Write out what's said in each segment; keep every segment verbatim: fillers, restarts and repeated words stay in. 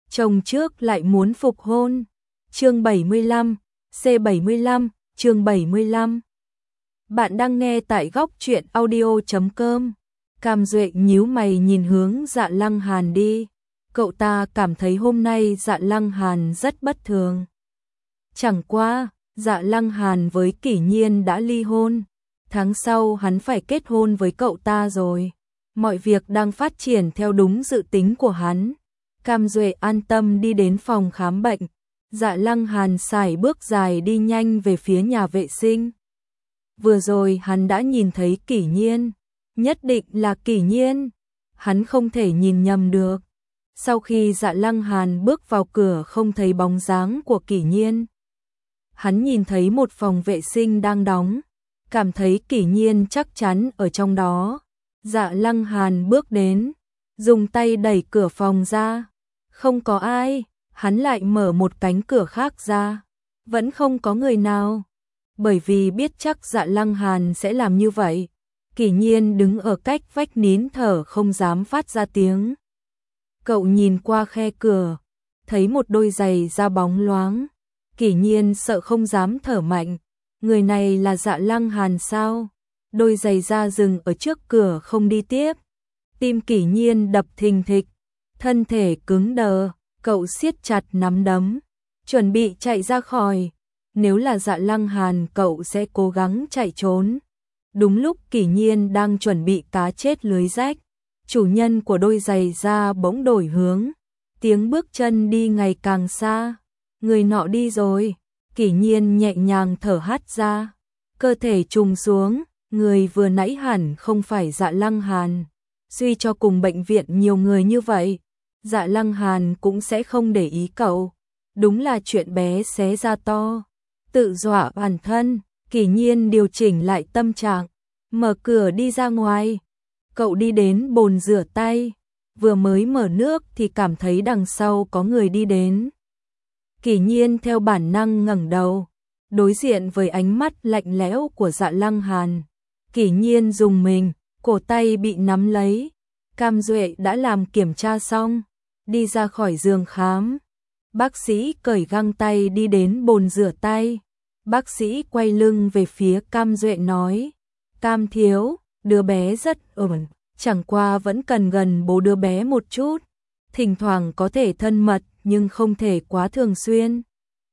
chồng trước lại muốn phục hôn. Chương bảy mươi lăm, C bảy mươi lăm, chương bảy mươi lăm. Bạn đang nghe tại góc truyện audio chấm com. Cam Duệ nhíu mày nhìn hướng Dạ Lăng Hàn đi. Cậu ta cảm thấy hôm nay Dạ Lăng Hàn rất bất thường. Chẳng qua, Dạ Lăng Hàn với Kỷ Nhiên đã ly hôn. Tháng sau hắn phải kết hôn với cậu ta rồi. Mọi việc đang phát triển theo đúng dự tính của hắn. Cam Duệ an tâm đi đến phòng khám bệnh. Dạ Lăng Hàn sải bước dài đi nhanh về phía nhà vệ sinh. Vừa rồi hắn đã nhìn thấy Kỷ Nhiên. Nhất định là Kỷ Nhiên. Hắn không thể nhìn nhầm được. Sau khi Dạ Lăng Hàn bước vào cửa không thấy bóng dáng của Kỷ Nhiên. Hắn nhìn thấy một phòng vệ sinh đang đóng. Cảm thấy Kỷ Nhiên chắc chắn ở trong đó. Dạ Lăng Hàn bước đến. Dùng tay đẩy cửa phòng ra. Không có ai. Hắn lại mở một cánh cửa khác ra. Vẫn không có người nào. Bởi vì biết chắc Dạ Lăng Hàn sẽ làm như vậy. Kỷ Nhiên đứng ở cách vách nín thở không dám phát ra tiếng. Cậu nhìn qua khe cửa. Thấy một đôi giày da bóng loáng. Kỷ Nhiên sợ không dám thở mạnh. Người này là Dạ Lăng Hàn sao? Đôi giày da dừng ở trước cửa không đi tiếp. Tim Kỷ Nhiên đập thình thịch. Thân thể cứng đờ. Cậu siết chặt nắm đấm. Chuẩn bị chạy ra khỏi. Nếu là Dạ Lăng Hàn cậu sẽ cố gắng chạy trốn. Đúng lúc Kỷ Nhiên đang chuẩn bị cá chết lưới rách. Chủ nhân của đôi giày da bỗng đổi hướng. Tiếng bước chân đi ngày càng xa. Người nọ đi rồi. Kỷ Nhiên nhẹ nhàng thở hắt ra. Cơ thể trùng xuống. Người vừa nãy hẳn không phải Dạ Lăng Hàn. Suy cho cùng bệnh viện nhiều người như vậy. Dạ Lăng Hàn cũng sẽ không để ý cậu. Đúng là chuyện bé xé ra to. Tự dọa bản thân. Kỷ Nhiên điều chỉnh lại tâm trạng. Mở cửa đi ra ngoài. Cậu đi đến bồn rửa tay. Vừa mới mở nước thì cảm thấy đằng sau có người đi đến. Kỷ Nhiên theo bản năng ngẩng đầu. Đối diện với ánh mắt lạnh lẽo của Dạ Lăng Hàn. Kỷ Nhiên dùng mình. Cổ tay bị nắm lấy. Cam Duệ đã làm kiểm tra xong. Đi ra khỏi giường khám. Bác sĩ cởi găng tay đi đến bồn rửa tay. Bác sĩ quay lưng về phía Cam Duệ nói. Cam thiếu, đứa bé rất ổn. Chẳng qua vẫn cần gần bố đứa bé một chút. Thỉnh thoảng có thể thân mật nhưng không thể quá thường xuyên.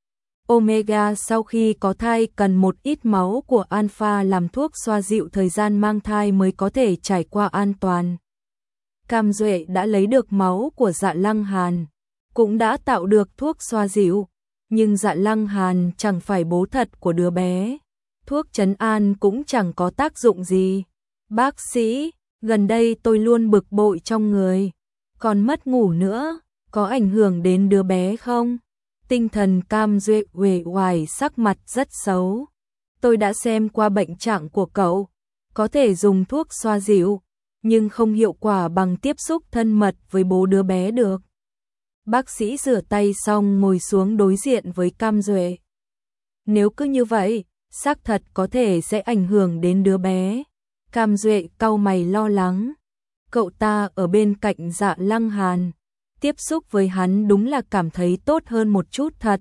Omega sau khi có thai cần một ít máu của Alpha làm thuốc xoa dịu thời gian mang thai mới có thể trải qua an toàn. Cam Duệ đã lấy được máu của Dạ Lăng Hàn, cũng đã tạo được thuốc xoa dịu, nhưng Dạ Lăng Hàn chẳng phải bố thật của đứa bé. Thuốc trấn an cũng chẳng có tác dụng gì. Bác sĩ, gần đây tôi luôn bực bội trong người, còn mất ngủ nữa, có ảnh hưởng đến đứa bé không? Tinh thần Cam Duệ uể oải, sắc mặt rất xấu. Tôi đã xem qua bệnh trạng của cậu, có thể dùng thuốc xoa dịu, nhưng không hiệu quả bằng tiếp xúc thân mật với bố đứa bé được. Bác sĩ rửa tay xong ngồi xuống đối diện với Cam Duệ. Nếu cứ như vậy, xác thật có thể sẽ ảnh hưởng đến đứa bé. Cam Duệ cau mày lo lắng. Cậu ta ở bên cạnh Dạ Lăng Hàn. Tiếp xúc với hắn đúng là cảm thấy tốt hơn một chút thật.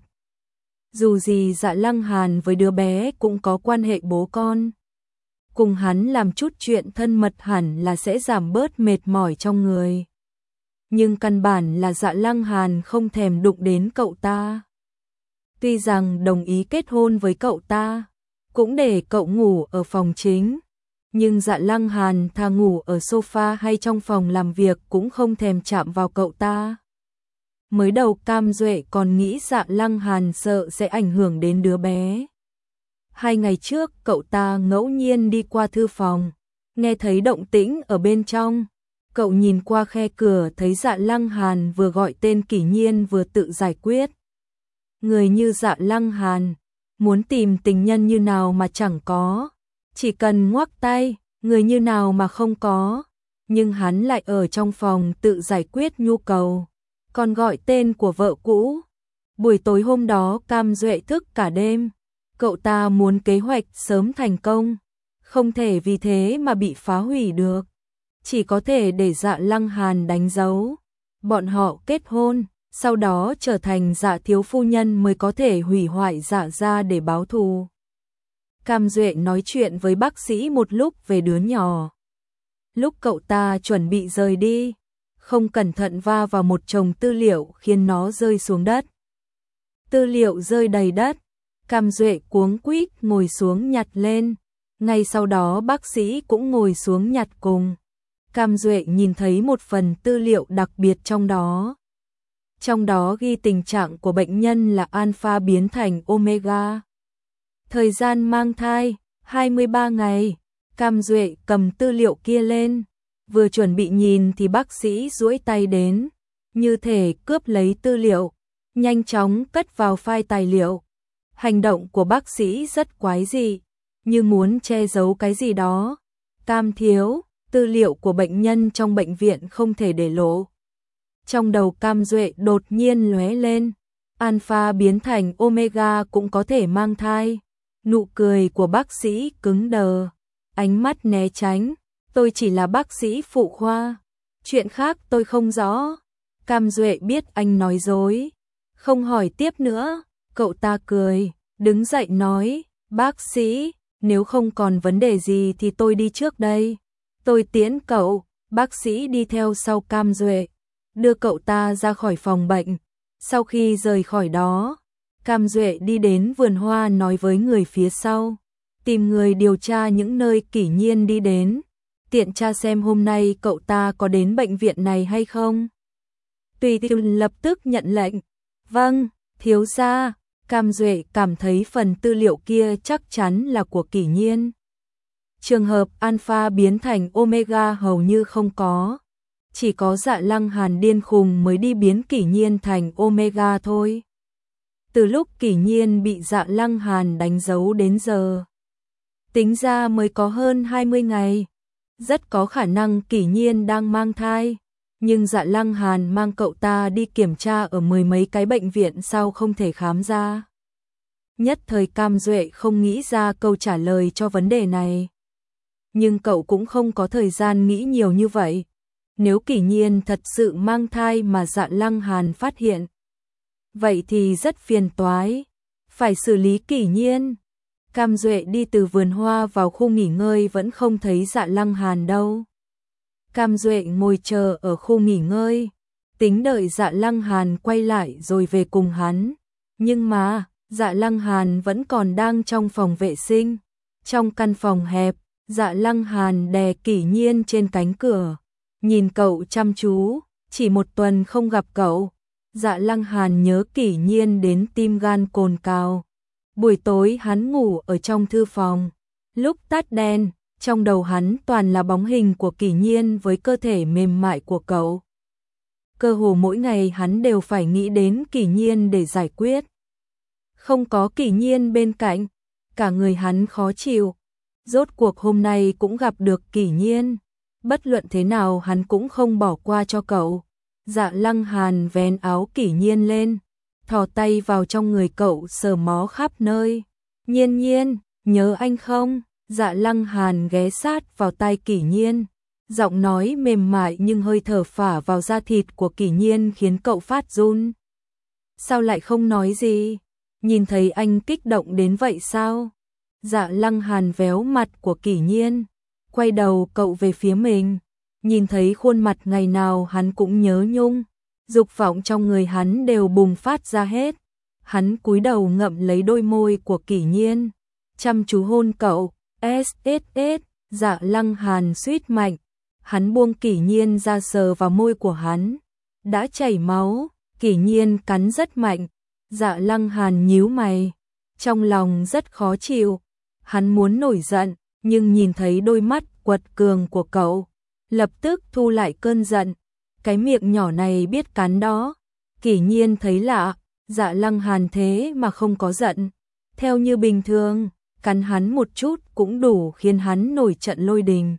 Dù gì Dạ Lăng Hàn với đứa bé cũng có quan hệ bố con. Cùng hắn làm chút chuyện thân mật hẳn là sẽ giảm bớt mệt mỏi trong người. Nhưng căn bản là Dạ Lăng Hàn không thèm đụng đến cậu ta. Tuy rằng đồng ý kết hôn với cậu ta, cũng để cậu ngủ ở phòng chính, nhưng Dạ Lăng Hàn thà ngủ ở sofa hay trong phòng làm việc cũng không thèm chạm vào cậu ta. Mới đầu Cam Duệ còn nghĩ Dạ Lăng Hàn sợ sẽ ảnh hưởng đến đứa bé. Hai ngày trước cậu ta ngẫu nhiên đi qua thư phòng, nghe thấy động tĩnh ở bên trong. Cậu nhìn qua khe cửa thấy Dạ Lăng Hàn vừa gọi tên Kỷ Nhiên vừa tự giải quyết. Người như Dạ Lăng Hàn, muốn tìm tình nhân như nào mà chẳng có. Chỉ cần ngoắc tay, người như nào mà không có. Nhưng hắn lại ở trong phòng tự giải quyết nhu cầu, còn gọi tên của vợ cũ. Buổi tối hôm đó Cam Duệ thức cả đêm. Cậu ta muốn kế hoạch sớm thành công, không thể vì thế mà bị phá hủy được. Chỉ có thể để Dạ Lăng Hàn đánh dấu. Bọn họ kết hôn, sau đó trở thành Dạ thiếu phu nhân mới có thể hủy hoại Dạ gia để báo thù. Cam Duệ nói chuyện với bác sĩ một lúc về đứa nhỏ. Lúc cậu ta chuẩn bị rời đi, không cẩn thận va vào một chồng tư liệu khiến nó rơi xuống đất. Tư liệu rơi đầy đất, Cam Duệ cuống quýt ngồi xuống nhặt lên, ngay sau đó bác sĩ cũng ngồi xuống nhặt cùng. Cam Duệ nhìn thấy một phần tư liệu đặc biệt trong đó. Trong đó ghi tình trạng của bệnh nhân là alpha biến thành omega. Thời gian mang thai, hai mươi ba ngày. Cam Duệ cầm tư liệu kia lên, vừa chuẩn bị nhìn thì bác sĩ duỗi tay đến, như thể cướp lấy tư liệu, nhanh chóng cất vào file tài liệu. Hành động của bác sĩ rất quái dị, như muốn che giấu cái gì đó. Cam thiếu, tư liệu của bệnh nhân trong bệnh viện không thể để lộ. Trong đầu Cam Duệ đột nhiên lóe lên, alpha biến thành omega cũng có thể mang thai. Nụ cười của bác sĩ cứng đờ, ánh mắt né tránh, tôi chỉ là bác sĩ phụ khoa, chuyện khác tôi không rõ. Cam Duệ biết anh nói dối, không hỏi tiếp nữa. Cậu ta cười, đứng dậy nói, bác sĩ, nếu không còn vấn đề gì thì tôi đi trước đây. Tôi tiễn cậu. Bác sĩ đi theo sau Cam Duệ, đưa cậu ta ra khỏi phòng bệnh. Sau khi rời khỏi đó, Cam Duệ đi đến vườn hoa nói với người phía sau, tìm người điều tra những nơi Kỷ Nhiên đi đến, tiện tra xem hôm nay cậu ta có đến bệnh viện này hay không. Tùy Tiêu lập tức nhận lệnh, vâng, thiếu gia. Cam Duệ cảm thấy phần tư liệu kia chắc chắn là của Kỷ Nhiên. Trường hợp alpha biến thành omega hầu như không có, chỉ có Dạ Lăng Hàn điên khùng mới đi biến Kỷ Nhiên thành omega thôi. Từ lúc Kỷ Nhiên bị Dạ Lăng Hàn đánh dấu đến giờ, tính ra mới có hơn hai mươi ngày. Rất có khả năng Kỷ Nhiên đang mang thai, nhưng Dạ Lăng Hàn mang cậu ta đi kiểm tra ở mười mấy cái bệnh viện sao không thể khám ra. Nhất thời Cam Duệ không nghĩ ra câu trả lời cho vấn đề này. Nhưng cậu cũng không có thời gian nghĩ nhiều như vậy. Nếu Kỷ Nhiên thật sự mang thai mà Dạ Lăng Hàn phát hiện, vậy thì rất phiền toái, phải xử lý Kỷ Nhiên. Cam Duệ đi từ vườn hoa vào khu nghỉ ngơi vẫn không thấy Dạ Lăng Hàn đâu. Cam Duệ ngồi chờ ở khu nghỉ ngơi, tính đợi Dạ Lăng Hàn quay lại rồi về cùng hắn. Nhưng mà, Dạ Lăng Hàn vẫn còn đang trong phòng vệ sinh. Trong căn phòng hẹp, Dạ Lăng Hàn đè Kỷ Nhiên trên cánh cửa, nhìn cậu chăm chú. Chỉ một tuần không gặp cậu, Dạ Lăng Hàn nhớ Kỷ Nhiên đến tim gan cồn cào. Buổi tối hắn ngủ ở trong thư phòng, lúc tắt đèn, trong đầu hắn toàn là bóng hình của Kỷ Nhiên với cơ thể mềm mại của cậu. Cơ hồ mỗi ngày hắn đều phải nghĩ đến Kỷ Nhiên để giải quyết. Không có Kỷ Nhiên bên cạnh, cả người hắn khó chịu. Rốt cuộc hôm nay cũng gặp được Kỷ Nhiên, bất luận thế nào hắn cũng không bỏ qua cho cậu. Dạ Lăng Hàn vén áo Kỷ Nhiên lên, thò tay vào trong người cậu sờ mó khắp nơi. Nhiên Nhiên, nhớ anh không? Dạ Lăng Hàn ghé sát vào tai Kỷ Nhiên, giọng nói mềm mại nhưng hơi thở phả vào da thịt của Kỷ Nhiên khiến cậu phát run. Sao lại không nói gì? Nhìn thấy anh kích động đến vậy sao? Dạ Lăng Hàn véo mặt của Kỷ Nhiên, quay đầu cậu về phía mình, nhìn thấy khuôn mặt ngày nào hắn cũng nhớ nhung, dục vọng trong người hắn đều bùng phát ra hết. Hắn cúi đầu ngậm lấy đôi môi của Kỷ Nhiên, chăm chú hôn cậu. ét ét ét, Dạ Lăng Hàn suýt mạnh, hắn buông Kỷ Nhiên ra sờ vào môi của hắn, đã chảy máu. Kỷ Nhiên cắn rất mạnh. Dạ Lăng Hàn nhíu mày, trong lòng rất khó chịu. Hắn muốn nổi giận, nhưng nhìn thấy đôi mắt quật cường của cậu, lập tức thu lại cơn giận. Cái miệng nhỏ này biết cắn đó. Kỷ Nhiên thấy lạ, Dạ Lăng Hàn thế mà không có giận. Theo như bình thường, cắn hắn một chút cũng đủ khiến hắn nổi trận lôi đình.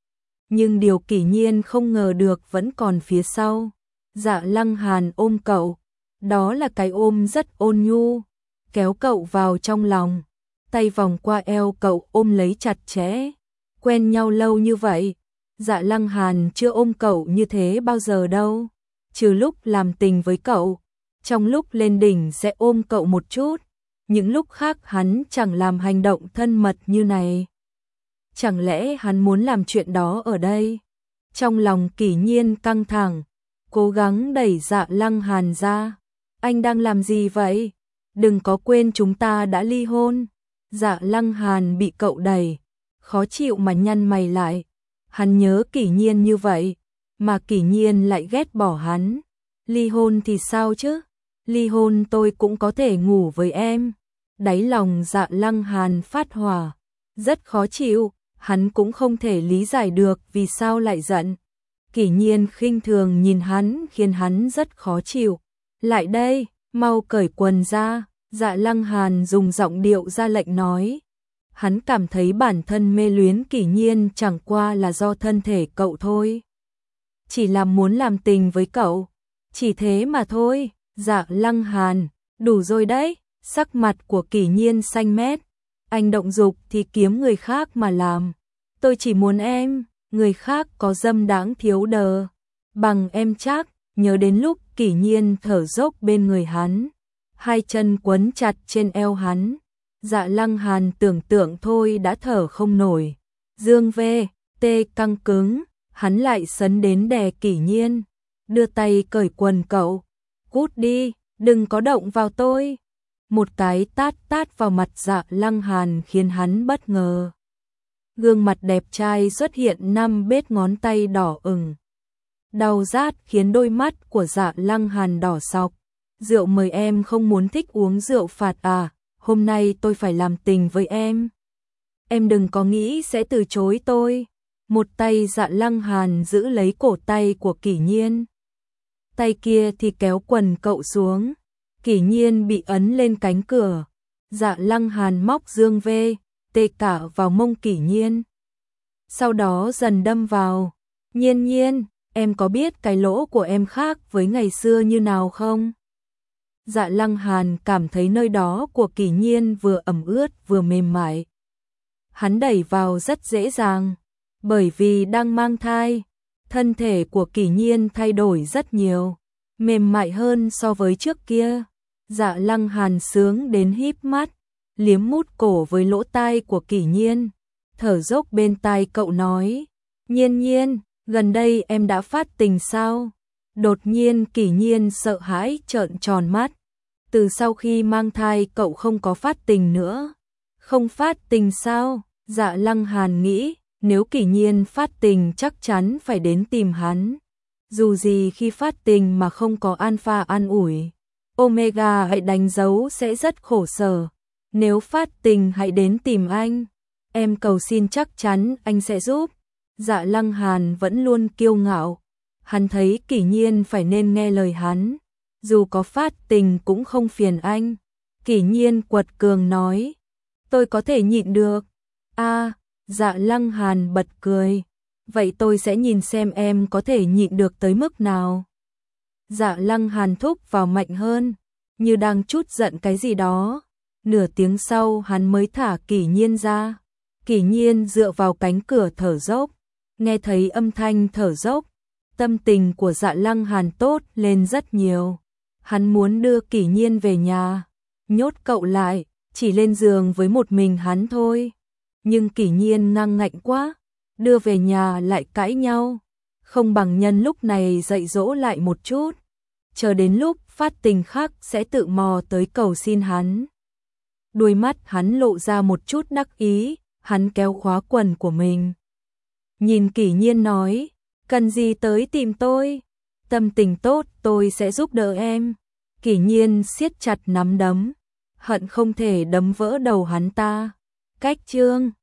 Nhưng điều Kỷ Nhiên không ngờ được vẫn còn phía sau. Dạ Lăng Hàn ôm cậu, đó là cái ôm rất ôn nhu, kéo cậu vào trong lòng, tay vòng qua eo cậu ôm lấy chặt chẽ. Quen nhau lâu như vậy, Dạ Lăng Hàn chưa ôm cậu như thế bao giờ đâu. trừ lúc làm tình với cậu, trong lúc lên đỉnh sẽ ôm cậu một chút, những lúc khác hắn chẳng làm hành động thân mật như này. Chẳng lẽ hắn muốn làm chuyện đó ở đây? Trong lòng Kỷ Nhiên căng thẳng, cố gắng đẩy Dạ Lăng Hàn ra. Anh đang làm gì vậy? Đừng có quên chúng ta đã ly hôn. Dạ Lăng Hàn bị cậu đẩy, khó chịu mà nhăn mày lại. Hắn nhớ Kỷ Nhiên như vậy, mà Kỷ Nhiên lại ghét bỏ hắn. Ly hôn thì sao chứ? Ly hôn tôi cũng có thể ngủ với em. Đáy lòng Dạ Lăng Hàn phát hỏa, rất khó chịu, hắn cũng không thể lý giải được vì sao lại giận. Kỷ Nhiên khinh thường nhìn hắn khiến hắn rất khó chịu. Lại đây, mau cởi quần ra, Dạ Lăng Hàn dùng giọng điệu ra lệnh nói. Hắn cảm thấy bản thân mê luyến Kỷ Nhiên chẳng qua là do thân thể cậu thôi. Chỉ là muốn làm tình với cậu, chỉ thế mà thôi. Dạ Lăng Hàn, đủ rồi đấy, sắc mặt của Kỷ Nhiên xanh mét. Anh động dục thì kiếm người khác mà làm. Tôi chỉ muốn em, người khác có dâm đáng thiếu đờ. Bằng em chắc, nhớ đến lúc Kỷ Nhiên thở dốc bên người hắn. Hai chân quấn chặt trên eo hắn. Dạ Lăng Hàn tưởng tượng thôi đã thở không nổi. Dương về, tê căng cứng, hắn lại sấn đến đè Kỷ Nhiên. Đưa tay cởi quần cậu. Cút đi, đừng có động vào tôi. Một cái tát tát vào mặt Dạ Lăng Hàn khiến hắn bất ngờ. Gương mặt đẹp trai xuất hiện năm vết ngón tay đỏ ửng. Đau rát khiến đôi mắt của Dạ Lăng Hàn đỏ sọc. Rượu mời em không muốn thích uống rượu phạt à, hôm nay tôi phải làm tình với em. Em đừng có nghĩ sẽ từ chối tôi. Một tay Dạ Lăng Hàn giữ lấy cổ tay của Kỷ Nhiên. Tay kia thì kéo quần cậu xuống. Kỷ Nhiên bị ấn lên cánh cửa. Dạ Lăng Hàn móc dương vê, tê cả vào mông Kỷ Nhiên. Sau đó dần đâm vào. Nhiên Nhiên, em có biết cái lỗ của em khác với ngày xưa như nào không? Dạ Lăng Hàn cảm thấy nơi đó của Kỷ Nhiên vừa ẩm ướt vừa mềm mại. Hắn đẩy vào rất dễ dàng, bởi vì đang mang thai. Thân thể của Kỷ Nhiên thay đổi rất nhiều, mềm mại hơn so với trước kia. Dạ Lăng Hàn sướng đến híp mắt, liếm mút cổ với lỗ tai của Kỷ Nhiên, thở dốc bên tai cậu nói, Nhiên Nhiên, gần đây em đã phát tình sao? Đột nhiên Kỷ Nhiên sợ hãi trợn tròn mắt, từ sau khi mang thai cậu không có phát tình nữa. Không phát tình sao? Dạ Lăng Hàn nghĩ, nếu Kỷ Nhiên phát tình chắc chắn phải đến tìm hắn. Dù gì khi phát tình mà không có alpha an ủi, omega hãy đánh dấu sẽ rất khổ sở. Nếu phát tình hãy đến tìm anh. Em cầu xin chắc chắn anh sẽ giúp. Dạ Lăng Hàn vẫn luôn kiêu ngạo. Hắn thấy Kỷ Nhiên phải nên nghe lời hắn. Dù có phát tình cũng không phiền anh. Kỷ Nhiên quật cường nói. Tôi có thể nhịn được. À, Dạ Lăng Hàn bật cười. Vậy tôi sẽ nhìn xem em có thể nhịn được tới mức nào. Dạ Lăng Hàn thúc vào mạnh hơn, như đang trút giận cái gì đó. Nửa tiếng sau hắn mới thả Kỷ Nhiên ra. Kỷ Nhiên dựa vào cánh cửa thở dốc. Nghe thấy âm thanh thở dốc, tâm tình của Dạ Lăng Hàn tốt lên rất nhiều. Hắn muốn đưa Kỷ Nhiên về nhà, nhốt cậu lại, chỉ lên giường với một mình hắn thôi. Nhưng Kỷ Nhiên ngang ngạnh quá, đưa về nhà lại cãi nhau. Không bằng nhân lúc này dạy dỗ lại một chút, chờ đến lúc phát tình khác sẽ tự mò tới cầu xin hắn. Đôi mắt hắn lộ ra một chút đắc ý, hắn kéo khóa quần của mình. Nhìn Kỷ Nhiên nói, cần gì tới tìm tôi, tâm tình tốt tôi sẽ giúp đỡ em. Kỷ Nhiên siết chặt nắm đấm, hận không thể đấm vỡ đầu hắn ta. Cách chương